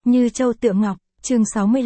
Như Châu Tựa Ngọc, chương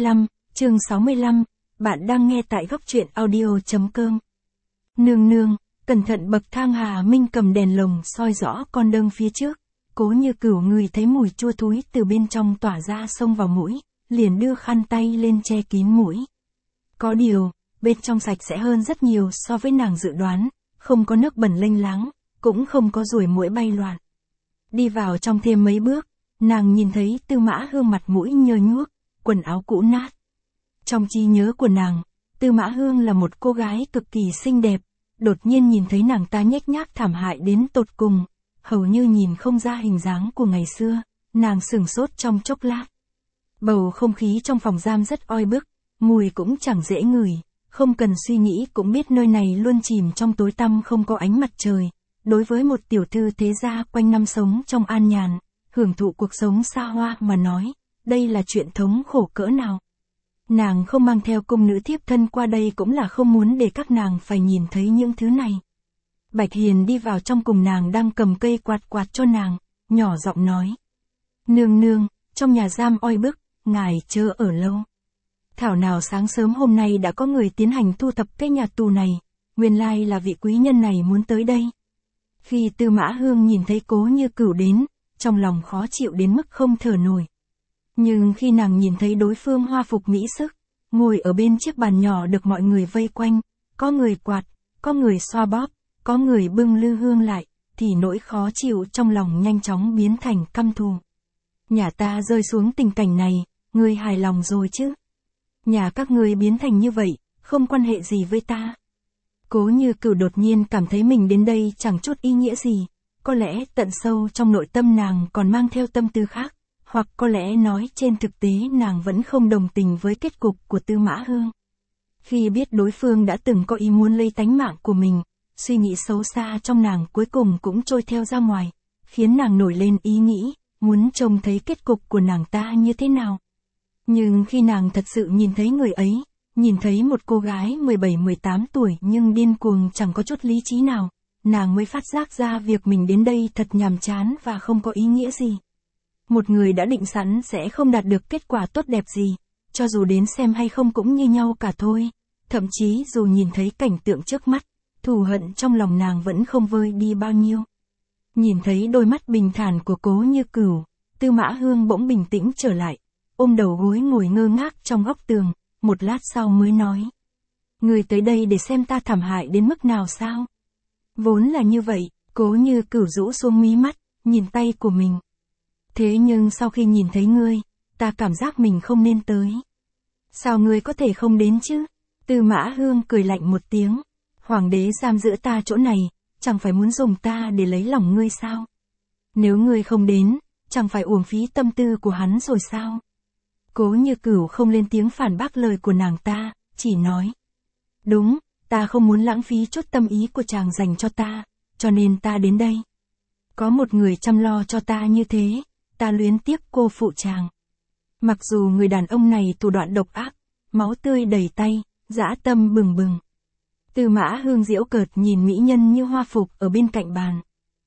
65, bạn đang nghe tại góc truyện audio.com. Nương nương, cẩn thận. Bậc thang. Hà Minh cầm đèn lồng soi rõ con đường phía trước, Cố Như Cửu ngửi thấy mùi chua thúi từ bên trong tỏa ra xông vào mũi, liền đưa khăn tay lên che kín mũi. Có điều, bên trong sạch sẽ hơn rất nhiều so với nàng dự đoán, không có nước bẩn lênh láng, cũng không có ruồi muỗi bay loạn. Đi vào trong thêm mấy bước, nàng nhìn thấy Tư Mã Hương mặt mũi nhơ nhuốc, quần áo cũ nát. Trong trí nhớ của nàng, Tư Mã Hương là một cô gái cực kỳ xinh đẹp, đột nhiên nhìn thấy nàng ta nhếch nhác thảm hại đến tột cùng, hầu như nhìn không ra hình dáng của ngày xưa, nàng sửng sốt trong chốc lát. Bầu không khí trong phòng giam rất oi bức, mùi cũng chẳng dễ ngửi, không cần suy nghĩ cũng biết nơi này luôn chìm trong tối tăm không có ánh mặt trời. Đối với một tiểu thư thế gia quanh năm sống trong an nhàn, hưởng thụ cuộc sống xa hoa mà nói, đây là chuyện thống khổ cỡ nào. Nàng không mang theo cung nữ thiếp thân qua đây cũng là không muốn để các nàng phải nhìn thấy những thứ này. Bạch Hiền đi vào trong cùng nàng đang cầm cây quạt cho nàng, nhỏ giọng nói. Nương nương, trong nhà giam oi bức, ngài chớ ở lâu. Thảo nào sáng sớm hôm nay đã có người tiến hành thu thập cái nhà tù này, nguyên lai là vị quý nhân này muốn tới đây. Khi Tư Mã Hương nhìn thấy Cố Như Cửu đến, trong lòng khó chịu đến mức không thở nổi. Nhưng khi nàng nhìn thấy đối phương hoa phục mỹ sức, ngồi ở bên chiếc bàn nhỏ được mọi người vây quanh, có người quạt, có người xoa bóp, có người bưng lư hương lại, thì nỗi khó chịu trong lòng nhanh chóng biến thành căm thù. Nhà ta rơi xuống tình cảnh này, ngươi hài lòng rồi chứ? Nhà các ngươi biến thành như vậy, không quan hệ gì với ta. Cố Như Cửu đột nhiên cảm thấy mình đến đây chẳng chút ý nghĩa gì, có lẽ tận sâu trong nội tâm nàng còn mang theo tâm tư khác, hoặc có lẽ nói trên thực tế nàng vẫn không đồng tình với kết cục của Tư Mã Hương. Khi biết đối phương đã từng có ý muốn lấy tánh mạng của mình, suy nghĩ xấu xa trong nàng cuối cùng cũng trôi theo ra ngoài, khiến nàng nổi lên ý nghĩ, muốn trông thấy kết cục của nàng ta như thế nào. Nhưng khi nàng thật sự nhìn thấy người ấy, nhìn thấy một cô gái 17-18 tuổi nhưng điên cuồng chẳng có chút lý trí nào, nàng mới phát giác ra việc mình đến đây thật nhàm chán và không có ý nghĩa gì. Một người đã định sẵn sẽ không đạt được kết quả tốt đẹp gì, cho dù đến xem hay không cũng như nhau cả thôi. Thậm chí dù nhìn thấy cảnh tượng trước mắt, thù hận trong lòng nàng vẫn không vơi đi bao nhiêu. Nhìn thấy đôi mắt bình thản của Cố Như Cửu, Tư Mã Hương bỗng bình tĩnh trở lại, ôm đầu gối ngồi ngơ ngác trong góc tường, một lát sau mới nói. Người tới đây để xem ta thảm hại đến mức nào sao? Vốn là như vậy, Cố Như Cửu rũ xuống mí mắt, nhìn tay của mình. Thế nhưng sau khi nhìn thấy ngươi, ta cảm giác mình không nên tới. Sao ngươi có thể không đến chứ? Tư Mã Hương cười lạnh một tiếng. Hoàng đế giam giữ ta chỗ này, chẳng phải muốn dùng ta để lấy lòng ngươi sao? Nếu ngươi không đến, chẳng phải uổng phí tâm tư của hắn rồi sao? Cố Như Cửu không lên tiếng phản bác lời của nàng ta, chỉ nói. Đúng, ta không muốn lãng phí chút tâm ý của chàng dành cho ta, cho nên ta đến đây. Có một người chăm lo cho ta như thế, ta luyến tiếc cô phụ chàng. Mặc dù người đàn ông này thủ đoạn độc ác, máu tươi đầy tay, dã tâm bừng bừng. Tư Mã Hương giễu cợt nhìn mỹ nhân như hoa phục ở bên cạnh bàn.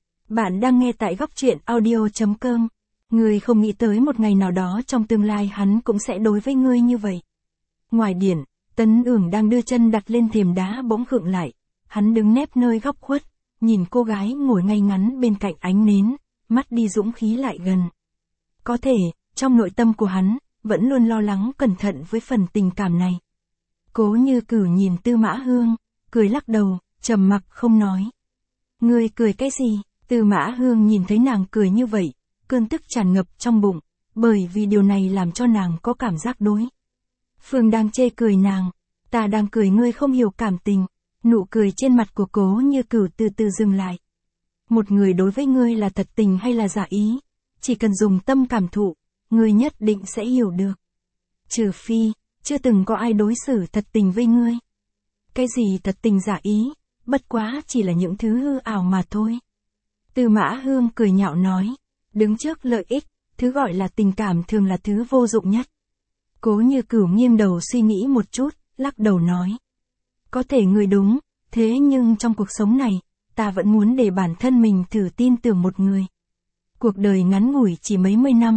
Bạn đang nghe tại góc truyện audio.com. Ngươi không nghĩ tới một ngày nào đó trong tương lai hắn cũng sẽ đối với ngươi như vậy. Ngoài điện, Tấn Ưởng đang đưa chân đặt lên thềm đá bỗng khựng lại. Hắn đứng nép nơi góc khuất, nhìn cô gái ngồi ngay ngắn bên cạnh ánh nến, mắt đi dũng khí lại gần. Có thể, trong nội tâm của hắn, vẫn luôn lo lắng cẩn thận với phần tình cảm này. Cố Như Cửu nhìn Tư Mã Hương, cười lắc đầu, trầm mặc không nói. Ngươi cười cái gì? Tư Mã Hương nhìn thấy nàng cười như vậy, cơn tức tràn ngập trong bụng, bởi vì điều này làm cho nàng có cảm giác đối phương đang chê cười nàng, ta đang cười ngươi không hiểu cảm tình. Nụ cười trên mặt của Cố Như Cửu từ từ dừng lại. Một người đối với ngươi là thật tình hay là giả ý, chỉ cần dùng tâm cảm thụ, ngươi nhất định sẽ hiểu được. Trừ phi, chưa từng có ai đối xử thật tình với ngươi. Cái gì thật tình giả ý, bất quá chỉ là những thứ hư ảo mà thôi. Tư Mã Hương cười nhạo nói, đứng trước lợi ích, thứ gọi là tình cảm thường là thứ vô dụng nhất. Cố Như Cửu nghiêng đầu suy nghĩ một chút, lắc đầu nói. Có thể ngươi đúng, thế nhưng trong cuộc sống này, ta vẫn muốn để bản thân mình thử tin tưởng một người. Cuộc đời ngắn ngủi chỉ mấy mươi năm,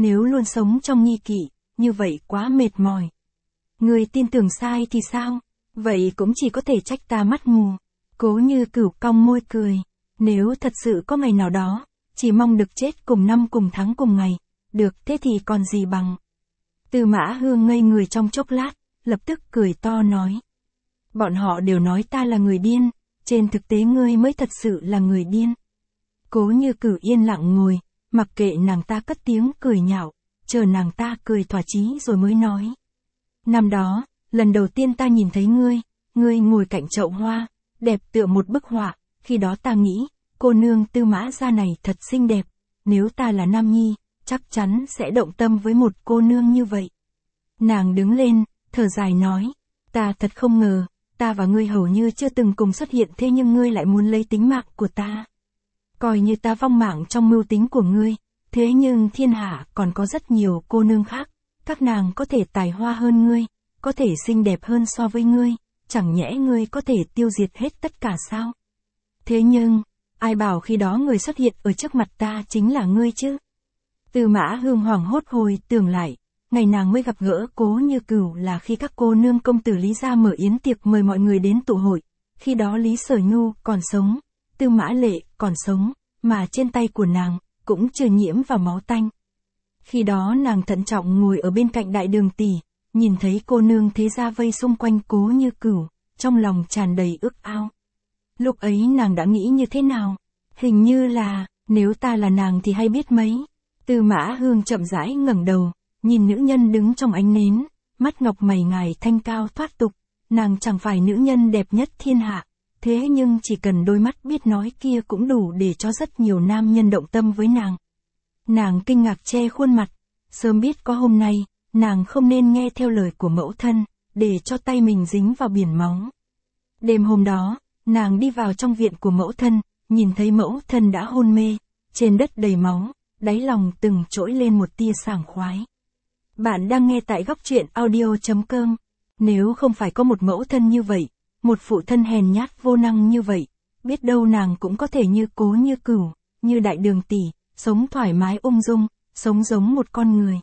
nếu luôn sống trong nghi kỵ, như vậy quá mệt mỏi. Ngươi tin tưởng sai thì sao? Vậy cũng chỉ có thể trách ta mắt mù. Cố Như Cửu cong môi cười. Nếu thật sự có ngày nào đó, chỉ mong được chết cùng năm cùng tháng cùng ngày, được thế thì còn gì bằng. Tư Mã Hương ngây người trong chốc lát, lập tức cười to nói. Bọn họ đều nói ta là người điên, trên thực tế ngươi mới thật sự là người điên. Cố Như Cửu yên lặng ngồi, mặc kệ nàng ta cất tiếng cười nhạo, chờ nàng ta cười thỏa chí rồi mới nói. Năm đó, lần đầu tiên ta nhìn thấy ngươi ngồi cạnh chậu hoa, đẹp tựa một bức họa, khi đó ta nghĩ, cô nương Tư Mã gia này thật xinh đẹp, nếu ta là nam nhi, chắc chắn sẽ động tâm với một cô nương như vậy. Nàng đứng lên, thở dài nói, ta thật không ngờ, ta và ngươi hầu như chưa từng cùng xuất hiện thế nhưng ngươi lại muốn lấy tính mạng của ta. Coi như ta vong mạng trong mưu tính của ngươi, thế nhưng thiên hạ còn có rất nhiều cô nương khác, các nàng có thể tài hoa hơn ngươi, có thể xinh đẹp hơn so với ngươi, chẳng nhẽ ngươi có thể tiêu diệt hết tất cả sao? Thế nhưng, ai bảo khi đó người xuất hiện ở trước mặt ta chính là ngươi chứ? Tư Mã Hương hoảng hốt hồi tưởng lại, ngày nàng mới gặp gỡ Cố Như Cửu là khi các cô nương công tử Lý gia mở yến tiệc mời mọi người đến tụ hội, khi đó Lý Sở Nhu còn sống, Tư Mã Lệ còn sống, mà trên tay của nàng cũng chưa nhiễm vào máu tanh. Khi đó nàng thận trọng ngồi ở bên cạnh đại đường tỷ, nhìn thấy cô nương thế gia vây xung quanh Cố Như Cửu, trong lòng tràn đầy ước ao. Lúc ấy nàng đã nghĩ như thế nào? Hình như là, nếu ta là nàng thì hay biết mấy. Tư Mã Hương chậm rãi ngẩng đầu, nhìn nữ nhân đứng trong ánh nến, mắt ngọc mày ngài thanh cao thoát tục, nàng chẳng phải nữ nhân đẹp nhất thiên hạ, thế nhưng chỉ cần đôi mắt biết nói kia cũng đủ để cho rất nhiều nam nhân động tâm với nàng. Nàng kinh ngạc che khuôn mặt, sớm biết có hôm nay, nàng không nên nghe theo lời của mẫu thân, để cho tay mình dính vào biển máu. Đêm hôm đó, nàng đi vào trong viện của mẫu thân, nhìn thấy mẫu thân đã hôn mê, trên đất đầy máu, đáy lòng từng trỗi lên một tia sảng khoái. Bạn đang nghe tại góc truyện audio.com. Nếu không phải có một mẫu thân như vậy, một phụ thân hèn nhát vô năng như vậy, biết đâu nàng cũng có thể như Cố Như Cửu, như đại đường tỷ, sống thoải mái ung dung, sống giống một con người.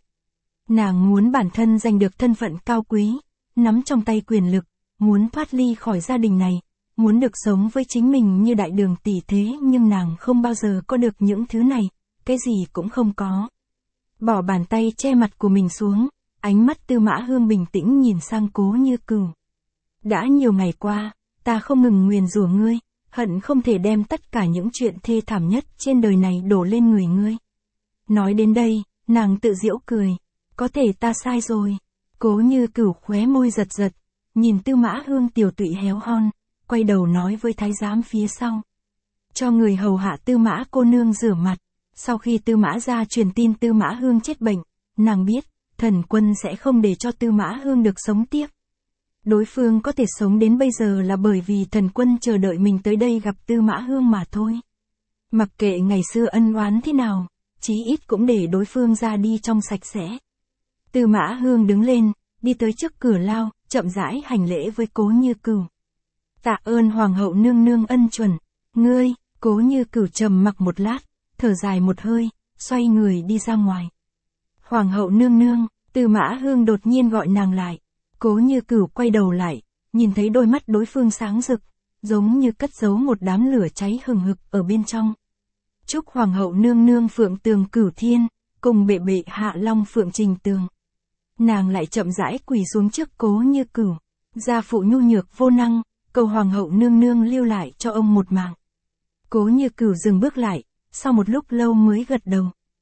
Nàng muốn bản thân giành được thân phận cao quý, nắm trong tay quyền lực, muốn thoát ly khỏi gia đình này, muốn được sống với chính mình như đại đường tỷ thế nhưng nàng không bao giờ có được những thứ này, cái gì cũng không có. Bỏ bàn tay che mặt của mình xuống, ánh mắt Tư Mã Hương bình tĩnh nhìn sang Cố Như Cửu. Đã nhiều ngày qua, ta không ngừng nguyền rủa ngươi, hận không thể đem tất cả những chuyện thê thảm nhất trên đời này đổ lên người ngươi. Nói đến đây, nàng tự giễu cười, có thể ta sai rồi. Cố Như Cửu khóe môi giật giật, nhìn Tư Mã Hương tiểu tụy héo hon, quay đầu nói với thái giám phía sau. Cho người hầu hạ Tư Mã cô nương rửa mặt. Sau khi Tư Mã gia truyền tin Tư Mã Hương chết bệnh, nàng biết, Thần Quân sẽ không để cho Tư Mã Hương được sống tiếp. Đối phương có thể sống đến bây giờ là bởi vì Thần Quân chờ đợi mình tới đây gặp Tư Mã Hương mà thôi. Mặc kệ ngày xưa ân oán thế nào, chí ít cũng để đối phương ra đi trong sạch sẽ. Tư Mã Hương đứng lên, đi tới trước cửa lao, chậm rãi hành lễ với Cố Như Cửu. Tạ ơn Hoàng hậu nương nương ân chuẩn, ngươi. Cố Như Cửu trầm mặc một lát, thở dài một hơi, xoay người đi ra ngoài. Hoàng hậu nương nương, Tư Mã Hương đột nhiên gọi nàng lại. Cố Như Cửu quay đầu lại, nhìn thấy đôi mắt đối phương sáng rực, giống như cất giấu một đám lửa cháy hừng hực ở bên trong. Chúc Hoàng hậu nương nương phượng tường cửu thiên, cùng bệ bệ hạ long phượng trình tường. Nàng lại chậm rãi quỳ xuống trước Cố Như Cửu, gia phụ nhu nhược vô năng, cầu Hoàng hậu nương nương lưu lại cho ông một mạng. Cố Như Cửu dừng bước lại, sau một lúc lâu mới gật đầu.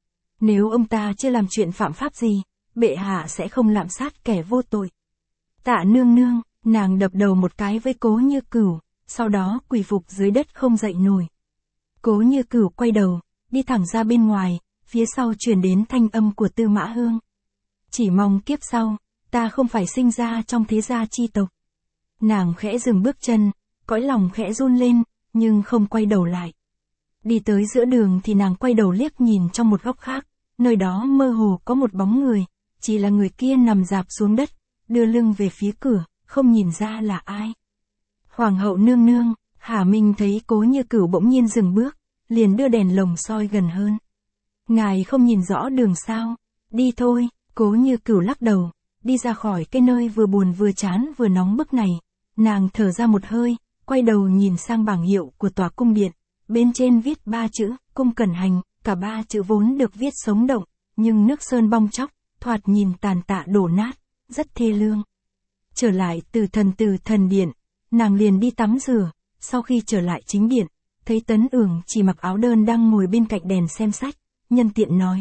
Nếu ông ta chưa làm chuyện phạm pháp gì, bệ hạ sẽ không lạm sát kẻ vô tội. Tạ nương nương, nàng đập đầu một cái với Cố Như Cửu, sau đó quỳ phục dưới đất không dậy nổi. Cố Như Cửu quay đầu, đi thẳng ra bên ngoài, phía sau truyền đến thanh âm của Tư Mã Hương. Chỉ mong kiếp sau, ta không phải sinh ra trong thế gia chi tộc. Nàng khẽ dừng bước chân, cõi lòng khẽ run lên, nhưng không quay đầu lại. Đi tới giữa đường thì nàng quay đầu liếc nhìn trong một góc khác, nơi đó mơ hồ có một bóng người, chỉ là người kia nằm rạp xuống đất, đưa lưng về phía cửa, không nhìn ra là ai. Hoàng hậu nương nương, Hà Minh thấy Cố Như Cửu bỗng nhiên dừng bước, liền đưa đèn lồng soi gần hơn. Ngài không nhìn rõ đường sao? Đi thôi, Cố Như Cửu lắc đầu, đi ra khỏi cái nơi vừa buồn vừa chán vừa nóng bức này. Nàng thở ra một hơi, quay đầu nhìn sang bảng hiệu của tòa cung điện, bên trên viết 3 chữ, cung cẩn hành, cả 3 chữ vốn được viết sống động, nhưng nước sơn bong tróc, thoạt nhìn tàn tạ đổ nát, rất thê lương. Trở lại từ thần điện, nàng liền đi tắm rửa, sau khi trở lại chính điện, thấy Tấn Ưởng chỉ mặc áo đơn đang ngồi bên cạnh đèn xem sách, nhân tiện nói.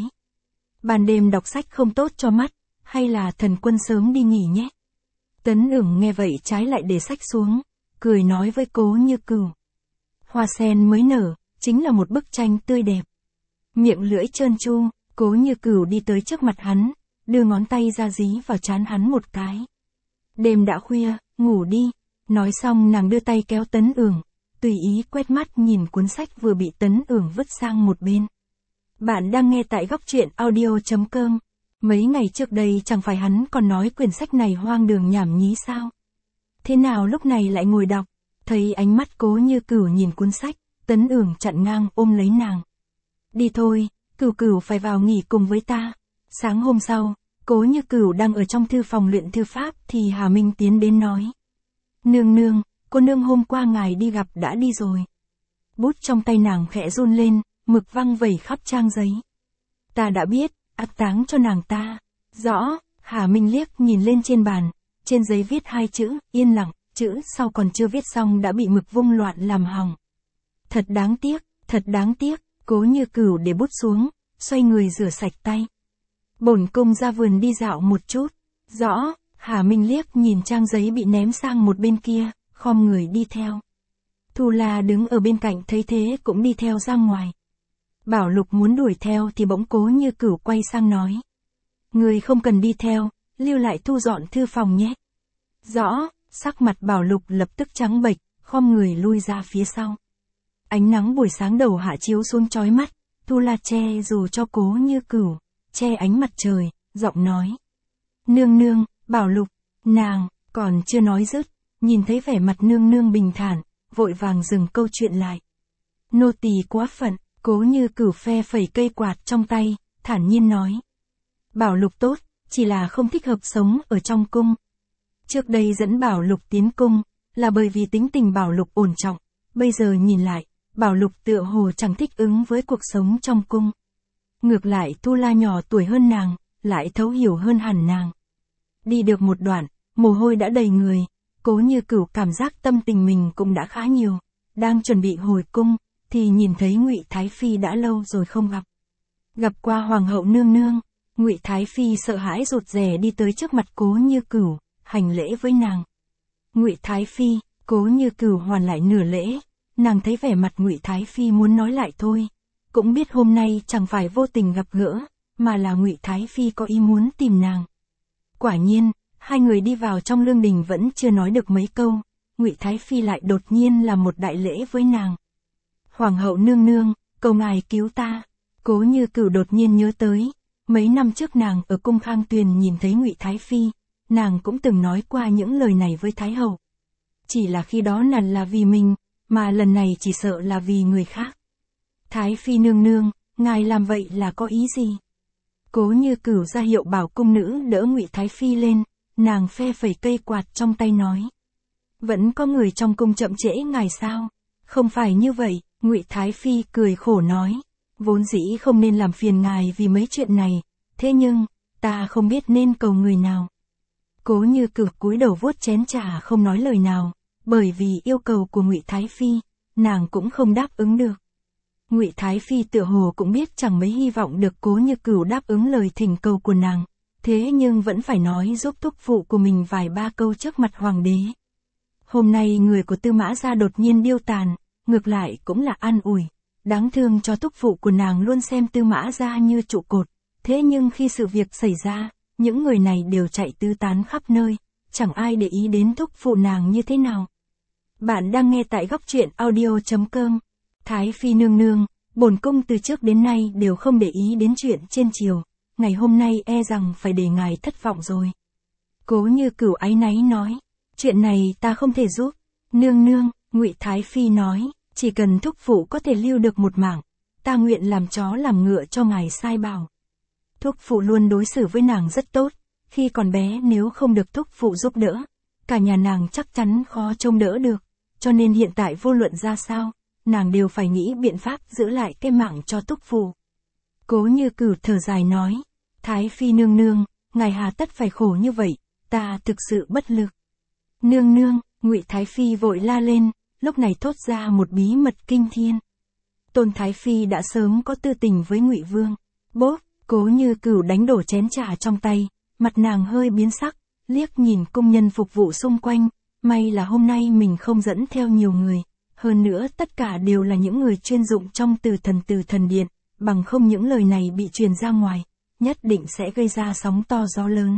Ban đêm đọc sách không tốt cho mắt, hay là thần quân sớm đi nghỉ nhé. Tấn Ưởng nghe vậy trái lại để sách xuống, cười nói với Cố Như Cửu. Hoa sen mới nở, chính là một bức tranh tươi đẹp. Miệng lưỡi trơn tru, Cố Như Cửu đi tới trước mặt hắn, đưa ngón tay ra dí vào trán hắn một cái. Đêm đã khuya, ngủ đi. Nói xong nàng đưa tay kéo Tấn Ưởng, tùy ý quét mắt nhìn cuốn sách vừa bị Tấn Ưởng vứt sang một bên. Bạn đang nghe tại góc truyện audio.com. Mấy ngày trước đây chẳng phải hắn còn nói quyển sách này hoang đường nhảm nhí sao? Thế nào lúc này lại ngồi đọc? Thấy ánh mắt Cố Như Cửu nhìn cuốn sách, Tấn Ưởng chặn ngang ôm lấy nàng. Đi thôi, Cửu Cửu phải vào nghỉ cùng với ta. Sáng hôm sau, Cố Như Cửu đang ở trong thư phòng luyện thư pháp thì Hà Minh tiến đến nói. Nương nương, cô nương hôm qua ngài đi gặp đã đi rồi. Bút trong tay nàng khẽ run lên, mực văng vẩy khắp trang giấy. Ta đã biết, áp táng cho nàng ta. Rõ, Hà Minh liếc nhìn lên trên bàn, trên giấy viết 2 chữ, yên lặng, chữ sau còn chưa viết xong đã bị mực vung loạn làm hỏng. Thật đáng tiếc, Cố Như Cửu để bút xuống, xoay người rửa sạch tay. Bổn cung ra vườn đi dạo một chút. Rõ, Hà Minh liếc nhìn trang giấy bị ném sang một bên kia, khom người đi theo. Thu La đứng ở bên cạnh thấy thế cũng đi theo ra ngoài. Bảo Lục muốn đuổi theo thì bỗng Cố Như Cửu quay sang nói. Người không cần đi theo, lưu lại thu dọn thư phòng nhé. Rõ, sắc mặt Bảo Lục lập tức trắng bệch, khom người lui ra phía sau. Ánh nắng buổi sáng đầu hạ chiếu xuống chói mắt, Thu La che dù cho Cố Như Cửu, che ánh mặt trời, giọng nói. Nương nương, Bảo Lục, nàng, còn chưa nói dứt, nhìn thấy vẻ mặt nương nương bình thản, vội vàng dừng câu chuyện lại. Nô tỳ quá phận, Cố Như Cửu phe phẩy cây quạt trong tay, thản nhiên nói. Bảo Lục tốt, chỉ là không thích hợp sống ở trong cung. Trước đây dẫn Bảo Lục tiến cung, là bởi vì tính tình Bảo Lục ổn trọng, bây giờ nhìn lại, Bảo Lục tựa hồ chẳng thích ứng với cuộc sống trong cung. Ngược lại Thu La nhỏ tuổi hơn nàng, lại thấu hiểu hơn hẳn nàng. Đi được một đoạn, mồ hôi đã đầy người, Cố Như Cửu cảm giác tâm tình mình cũng đã khá nhiều, đang chuẩn bị hồi cung, thì nhìn thấy Ngụy Thái Phi đã lâu rồi không gặp. Gặp qua Hoàng hậu nương nương, Ngụy Thái Phi sợ hãi rụt rè đi tới trước mặt Cố Như Cửu, hành lễ với nàng. Ngụy Thái Phi, Cố Như Cửu hoàn lại nửa lễ, nàng thấy vẻ mặt Ngụy Thái Phi muốn nói lại thôi, cũng biết hôm nay chẳng phải vô tình gặp gỡ, mà là Ngụy Thái Phi có ý muốn tìm nàng. Quả nhiên, hai người đi vào trong lương đình vẫn chưa nói được mấy câu, Ngụy Thái Phi lại đột nhiên làm một đại lễ với nàng. Hoàng hậu nương nương, cầu ngài cứu ta. Cố Như Cửu đột nhiên nhớ tới, mấy năm trước nàng ở cung Khang Tuyền nhìn thấy Ngụy Thái Phi, nàng cũng từng nói qua những lời này với Thái hậu. Chỉ là khi đó nàng là vì mình, mà lần này chỉ sợ là vì người khác. Thái Phi nương nương, ngài làm vậy là có ý gì? Cố Như Cửu ra hiệu bảo cung nữ đỡ Ngụy Thái Phi lên, nàng phe phẩy cây quạt trong tay nói. Vẫn có người trong cung chậm trễ ngài sao? Không phải như vậy, Ngụy Thái Phi cười khổ nói. Vốn dĩ không nên làm phiền ngài vì mấy chuyện này, thế nhưng, ta không biết nên cầu người nào. Cố Như Cửu cúi đầu vuốt chén trà không nói lời nào, bởi vì yêu cầu của Ngụy Thái Phi, nàng cũng không đáp ứng được. Ngụy Thái Phi tựa hồ cũng biết chẳng mấy hy vọng được Cố Như Cửu đáp ứng lời thỉnh cầu của nàng, thế nhưng vẫn phải nói giúp thúc phụ của mình vài ba câu trước mặt hoàng đế. Hôm nay người của Tư Mã gia đột nhiên điêu tàn, ngược lại cũng là an ủi. Đáng thương cho thúc phụ của nàng luôn xem Tư Mã gia như trụ cột, thế nhưng khi sự việc xảy ra, những người này đều chạy tứ tán khắp nơi, chẳng ai để ý đến thúc phụ nàng như thế nào. Bạn đang nghe tại góc truyện audio.com. Thái Phi nương nương, bổn cung từ trước đến nay đều không để ý đến chuyện trên triều, ngày hôm nay e rằng phải để ngài thất vọng rồi. Cố Như Cửu áy náy nói, chuyện này ta không thể giúp. Nương nương, Ngụy Thái Phi nói, chỉ cần thúc phụ có thể lưu được một mảng, ta nguyện làm chó làm ngựa cho ngài sai bảo. Thúc phụ luôn đối xử với nàng rất tốt, khi còn bé nếu không được thúc phụ giúp đỡ, cả nhà nàng chắc chắn khó trông đỡ được, cho nên hiện tại vô luận ra sao, nàng đều phải nghĩ biện pháp giữ lại cái mạng cho thúc phụ. Cố Như Cửu thở dài nói, Thái Phi nương nương, ngài hà tất phải khổ như vậy, ta thực sự bất lực. Nương nương, Ngụy Thái Phi vội la lên, lúc này thốt ra một bí mật kinh thiên. Tôn Thái Phi đã sớm có tư tình với Ngụy Vương. Bốp, Cố Như Cửu đánh đổ chén trà trong tay, mặt nàng hơi biến sắc, liếc nhìn công nhân phục vụ xung quanh, may là hôm nay mình không dẫn theo nhiều người, hơn nữa tất cả đều là những người chuyên dụng trong Từ Thần Điện, bằng không những lời này bị truyền ra ngoài, nhất định sẽ gây ra sóng to gió lớn.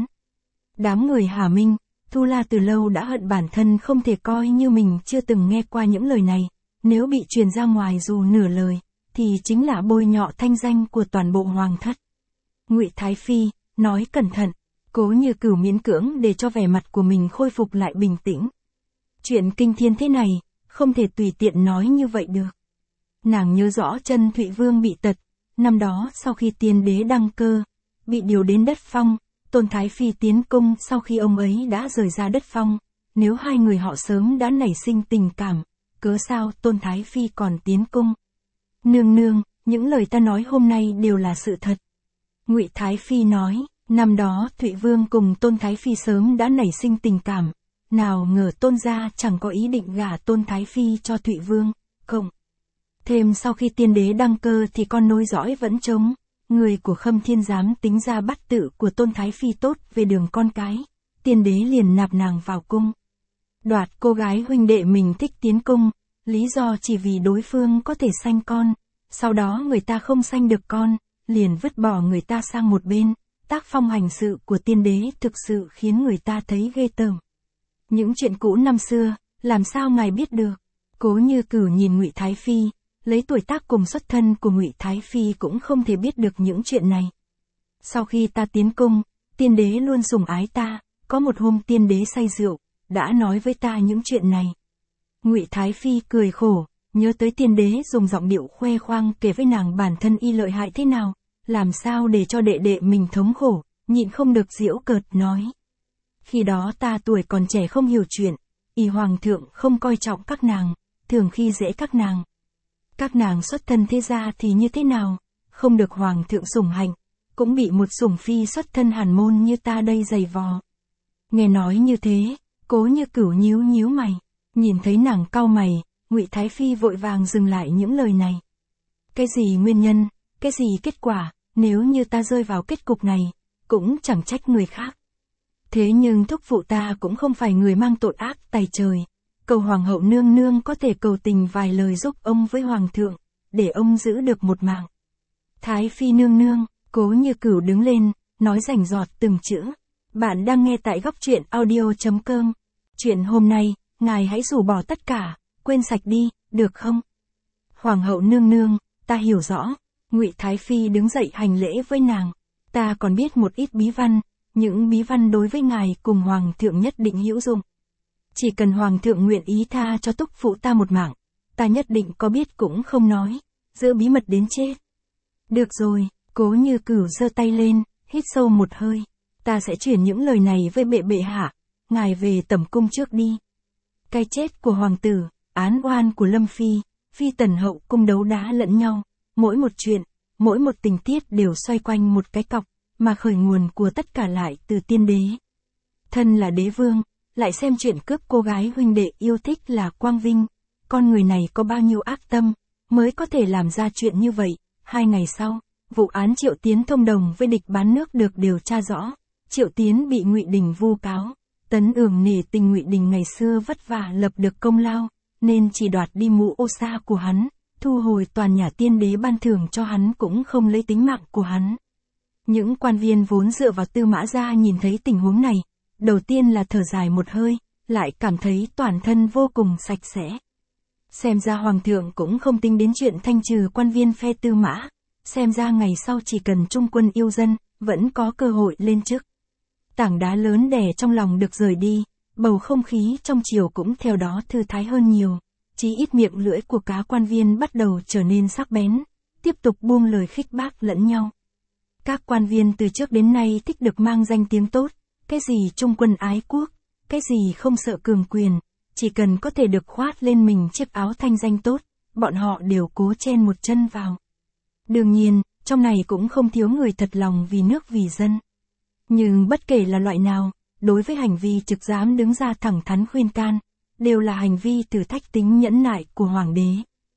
Đám người Hà Minh, Thu La từ lâu đã hận bản thân không thể coi như mình chưa từng nghe qua những lời này, nếu bị truyền ra ngoài dù nửa lời, thì chính là bôi nhọ thanh danh của toàn bộ hoàng thất. Ngụy Thái Phi, nói cẩn thận, Cố Như Cửu miễn cưỡng để cho vẻ mặt của mình khôi phục lại bình tĩnh. Chuyện kinh thiên thế này, không thể tùy tiện nói như vậy được. Nàng nhớ rõ Chân Thụy Vương bị tật, năm đó sau khi tiên đế đăng cơ, bị điều đến đất Phong, Tôn Thái Phi tiến cung sau khi ông ấy đã rời ra đất Phong, nếu hai người họ sớm đã nảy sinh tình cảm, cớ sao Tôn Thái Phi còn tiến cung? Nương nương, những lời ta nói hôm nay đều là sự thật. Ngụy Thái Phi nói, năm đó Thụy Vương cùng Tôn Thái Phi sớm đã nảy sinh tình cảm, nào ngờ Tôn gia chẳng có ý định gả Tôn Thái Phi cho Thụy Vương, cộng. Thêm sau khi tiên đế đăng cơ thì con nối dõi vẫn trống, người của Khâm Thiên Giám tính ra bắt tự của Tôn Thái Phi tốt về đường con cái, tiên đế liền nạp nàng vào cung. Đoạt cô gái huynh đệ mình thích tiến cung, lý do chỉ vì đối phương có thể sanh con, sau đó người ta không sanh được con, liền vứt bỏ người ta sang một bên, tác phong hành sự của tiên đế thực sự khiến người ta thấy ghê tởm. Những chuyện cũ năm xưa, làm sao ngài biết được? Cố Như Cửu nhìn Ngụy Thái Phi, lấy tuổi tác cùng xuất thân của Ngụy Thái Phi cũng không thể biết được những chuyện này. Sau khi ta tiến cung, tiên đế luôn sủng ái ta, có một hôm tiên đế say rượu, đã nói với ta những chuyện này. Ngụy Thái Phi cười khổ, nhớ tới tiên đế dùng giọng điệu khoe khoang kể với nàng bản thân y lợi hại thế nào, làm sao để cho đệ đệ mình thống khổ, nhịn không được giễu cợt nói. Khi đó ta tuổi còn trẻ không hiểu chuyện, y hoàng thượng không coi trọng các nàng, thường khi dễ các nàng. Các nàng xuất thân thế gia thì như thế nào, không được hoàng thượng sủng hạnh, cũng bị một sủng phi xuất thân hàn môn như ta đây giày vò. Nghe nói như thế, Cố Như Cửu nhíu nhíu mày, nhìn thấy nàng cau mày, Ngụy Thái Phi vội vàng dừng lại những lời này. Cái gì nguyên nhân, cái gì kết quả, nếu như ta rơi vào kết cục này, cũng chẳng trách người khác. Thế nhưng thúc phụ ta cũng không phải người mang tội ác tày trời, cầu hoàng hậu nương nương có thể cầu tình vài lời giúp ông với hoàng thượng, để ông giữ được một mạng. Thái Phi nương nương, Cố Như Cửu đứng lên, nói rành rọt từng chữ. Bạn đang nghe tại Góc Truyện Audio.com. Chuyện hôm nay, ngài hãy rũ bỏ tất cả, quên sạch đi, được không? Hoàng hậu nương nương, ta hiểu rõ. Ngụy Thái Phi đứng dậy hành lễ với nàng. Ta còn biết một ít bí văn, những bí văn đối với ngài cùng hoàng thượng nhất định hữu dụng. Chỉ cần hoàng thượng nguyện ý tha cho thúc phụ ta một mạng, ta nhất định có biết cũng không nói, giữ bí mật đến chết. Được rồi, Cố Như Cửu giơ tay lên, hít sâu một hơi. Ta sẽ chuyển những lời này với bệ hạ, ngài về tẩm cung trước đi. Cái chết của hoàng tử, án oan của Lâm Phi, Phi Tần hậu cung đấu đá lẫn nhau, mỗi một chuyện, mỗi một tình tiết đều xoay quanh một cái cọc, mà khởi nguồn của tất cả lại từ tiên đế. Thân là đế vương, lại xem chuyện cướp cô gái huynh đệ yêu thích là quang vinh, con người này có bao nhiêu ác tâm, mới có thể làm ra chuyện như vậy. 2 ngày sau, vụ án Triệu Tiến thông đồng với địch bán nước được điều tra rõ. Triệu Tiến bị Ngụy Đình vu cáo, Tấn Ưởng nể tình Ngụy Đình ngày xưa vất vả lập được công lao, nên chỉ đoạt đi mũ ô sa của hắn, thu hồi toàn nhà tiên đế ban thưởng cho hắn cũng không lấy tính mạng của hắn. Những quan viên vốn dựa vào Tư Mã gia nhìn thấy tình huống này, đầu tiên là thở dài một hơi, lại cảm thấy toàn thân vô cùng sạch sẽ. Xem ra hoàng thượng cũng không tính đến chuyện thanh trừ quan viên phe Tư Mã, xem ra ngày sau chỉ cần trung quân yêu dân, vẫn có cơ hội lên chức. Tảng đá lớn đè trong lòng được rời đi, bầu không khí trong triều cũng theo đó thư thái hơn nhiều, chí ít miệng lưỡi của cá quan viên bắt đầu trở nên sắc bén, tiếp tục buông lời khích bác lẫn nhau. Các quan viên từ trước đến nay thích được mang danh tiếng tốt, cái gì trung quân ái quốc, cái gì không sợ cường quyền, chỉ cần có thể được khoác lên mình chiếc áo thanh danh tốt, bọn họ đều cố chen một chân vào. Đương nhiên, trong này cũng không thiếu người thật lòng vì nước vì dân. Nhưng bất kể là loại nào, đối với hành vi trực dám đứng ra thẳng thắn khuyên can, đều là hành vi thử thách tính nhẫn nại của hoàng đế.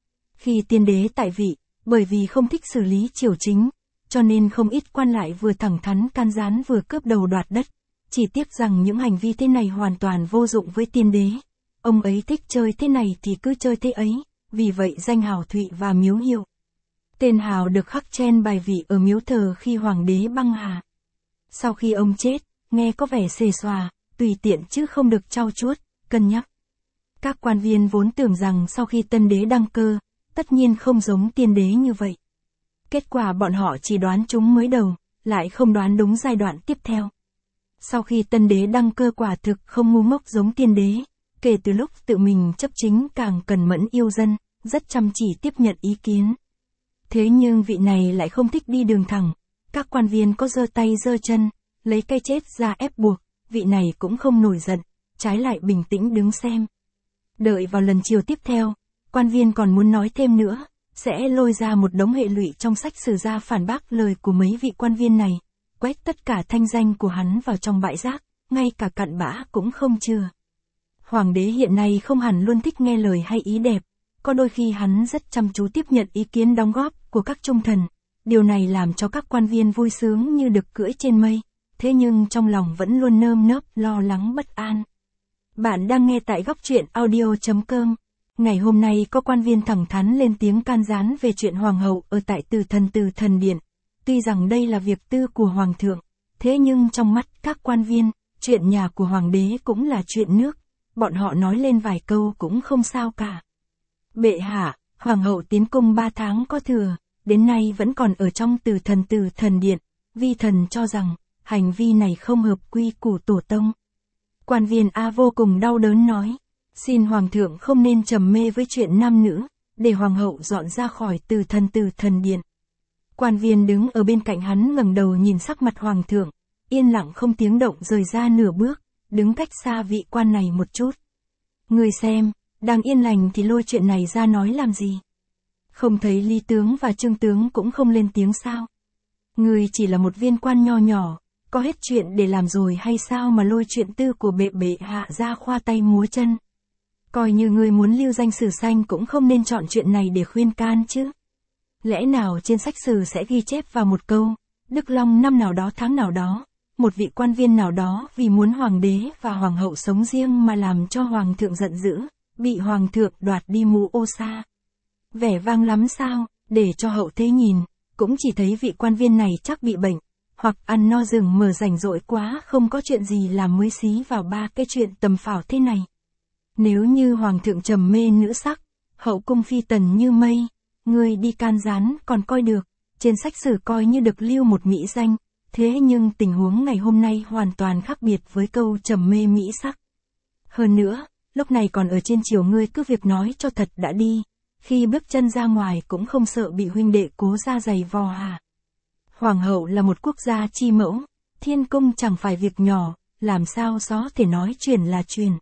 Khi tiên đế tại vị, bởi vì không thích xử lý triều chính, cho nên không ít quan lại vừa thẳng thắn can gián vừa cướp đầu đoạt đất. Chỉ tiếc rằng những hành vi thế này hoàn toàn vô dụng với tiên đế. Ông ấy thích chơi thế này thì cứ chơi thế ấy, vì vậy danh hào Thụy và miếu hiệu. Tên hào được khắc trên bài vị ở miếu thờ khi hoàng đế băng hà. Sau khi ông chết, nghe có vẻ xề xòa, tùy tiện chứ không được trau chuốt, cân nhắc. Các quan viên vốn tưởng rằng sau khi tân đế đăng cơ, tất nhiên không giống tiên đế như vậy. Kết quả bọn họ chỉ đoán trúng mới đầu, lại không đoán đúng giai đoạn tiếp theo. Sau khi tân đế đăng cơ quả thực không ngu ngốc giống tiên đế, kể từ lúc tự mình chấp chính càng cần mẫn yêu dân, rất chăm chỉ tiếp nhận ý kiến. Thế nhưng vị này lại không thích đi đường thẳng, các quan viên có giơ tay giơ chân, lấy cái chết ra ép buộc, vị này cũng không nổi giận, trái lại bình tĩnh đứng xem. Đợi vào lần chiều tiếp theo, quan viên còn muốn nói thêm nữa, sẽ lôi ra một đống hệ lụy trong sách sử ra phản bác lời của mấy vị quan viên này, quét tất cả thanh danh của hắn vào trong bãi rác, ngay cả cặn bã cũng không chừa. Hoàng đế hiện nay không hẳn luôn thích nghe lời hay ý đẹp, có đôi khi hắn rất chăm chú tiếp nhận ý kiến đóng góp của các trung thần, điều này làm cho các quan viên vui sướng như được cưỡi trên mây, thế nhưng trong lòng vẫn luôn nơm nớp lo lắng bất an. Bạn đang nghe tại góc truyện audio.com. Ngày hôm nay có quan viên thẳng thắn lên tiếng can gián về chuyện hoàng hậu ở tại Từ Thần Điện. Tuy rằng đây là việc tư của hoàng thượng, thế nhưng trong mắt các quan viên, chuyện nhà của hoàng đế cũng là chuyện nước, bọn họ nói lên vài câu cũng không sao cả. Bệ hạ, hoàng hậu tiến cung 3 tháng có thừa, đến nay vẫn còn ở trong Từ Thần Điện, vi thần cho rằng, hành vi này không hợp quy củ tổ tông. Quan viên A vô cùng đau đớn nói, xin hoàng thượng không nên trầm mê với chuyện nam nữ, để hoàng hậu dọn ra khỏi Từ Thần Điện. Quan viên đứng ở bên cạnh hắn ngẩng đầu nhìn sắc mặt hoàng thượng, yên lặng không tiếng động rời ra nửa bước, đứng cách xa vị quan này một chút. Người xem, đang yên lành thì lôi chuyện này ra nói làm gì? Không thấy Lý tướng và Trương tướng cũng không lên tiếng sao? Người chỉ là một viên quan nho nhỏ, có hết chuyện để làm rồi hay sao mà lôi chuyện tư của bệ hạ ra khoa tay múa chân? Coi như người muốn lưu danh sử xanh cũng không nên chọn chuyện này để khuyên can chứ. Lẽ nào trên sách sử sẽ ghi chép vào một câu, Đức Long năm nào đó tháng nào đó, một vị quan viên nào đó vì muốn hoàng đế và hoàng hậu sống riêng mà làm cho hoàng thượng giận dữ, bị hoàng thượng đoạt đi mũ ô sa. Vẻ vang lắm sao, để cho hậu thế nhìn, cũng chỉ thấy vị quan viên này chắc bị bệnh, hoặc ăn no rừng mờ rảnh rỗi quá không có chuyện gì làm mới xí vào ba cái chuyện tầm phào thế này. Nếu như hoàng thượng trầm mê nữ sắc, hậu cung phi tần như mây, người đi can gián còn coi được, trên sách sử coi như được lưu một mỹ danh, thế nhưng tình huống ngày hôm nay hoàn toàn khác biệt với câu trầm mê mỹ sắc. Hơn nữa, lúc này còn ở trên triều ngươi cứ việc nói cho thật đã đi, khi bước chân ra ngoài cũng không sợ bị huynh đệ cố ra giày vò hả? Hoàng hậu là một quốc gia chi mẫu, thiên cung chẳng phải việc nhỏ, làm sao gió thể nói truyền là truyền.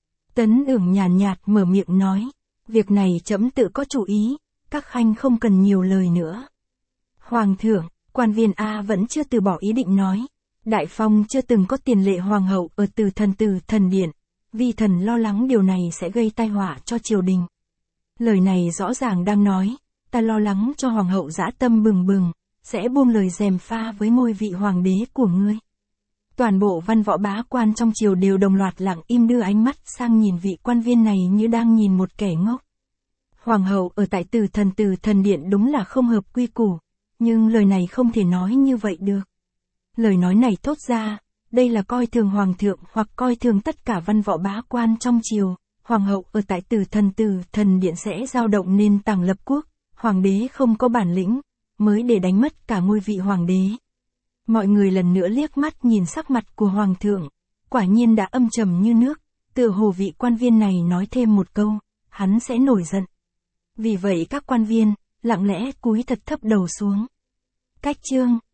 Tấn Ưởng nhàn nhạt mở miệng nói, việc này trẫm tự có chủ ý, các khanh không cần nhiều lời nữa. Hoàng thượng, quan viên A vẫn chưa từ bỏ ý định nói, Đại Phong chưa từng có tiền lệ hoàng hậu ở Từ Thần Điện, vi thần lo lắng điều này sẽ gây tai họa cho triều đình. Lời này rõ ràng đang nói, ta lo lắng cho hoàng hậu dã tâm bừng bừng, sẽ buông lời gièm pha với ngôi vị hoàng đế của ngươi. Toàn bộ văn võ bá quan trong triều đều đồng loạt lặng im đưa ánh mắt sang nhìn vị quan viên này như đang nhìn một kẻ ngốc. Hoàng hậu ở tại Từ Thần Điện đúng là không hợp quy củ, nhưng lời này không thể nói như vậy được. Lời nói này thốt ra, đây là coi thường hoàng thượng hoặc coi thường tất cả văn võ bá quan trong triều. Hoàng hậu ở tại Từ Thần Điện sẽ dao động nên tàng lập quốc, hoàng đế không có bản lĩnh, mới để đánh mất cả ngôi vị hoàng đế. Mọi người lần nữa liếc mắt nhìn sắc mặt của hoàng thượng, quả nhiên đã âm trầm như nước, tựa hồ vị quan viên này nói thêm một câu, hắn sẽ nổi giận. Vì vậy các quan viên, lặng lẽ cúi thật thấp đầu xuống. Cách chương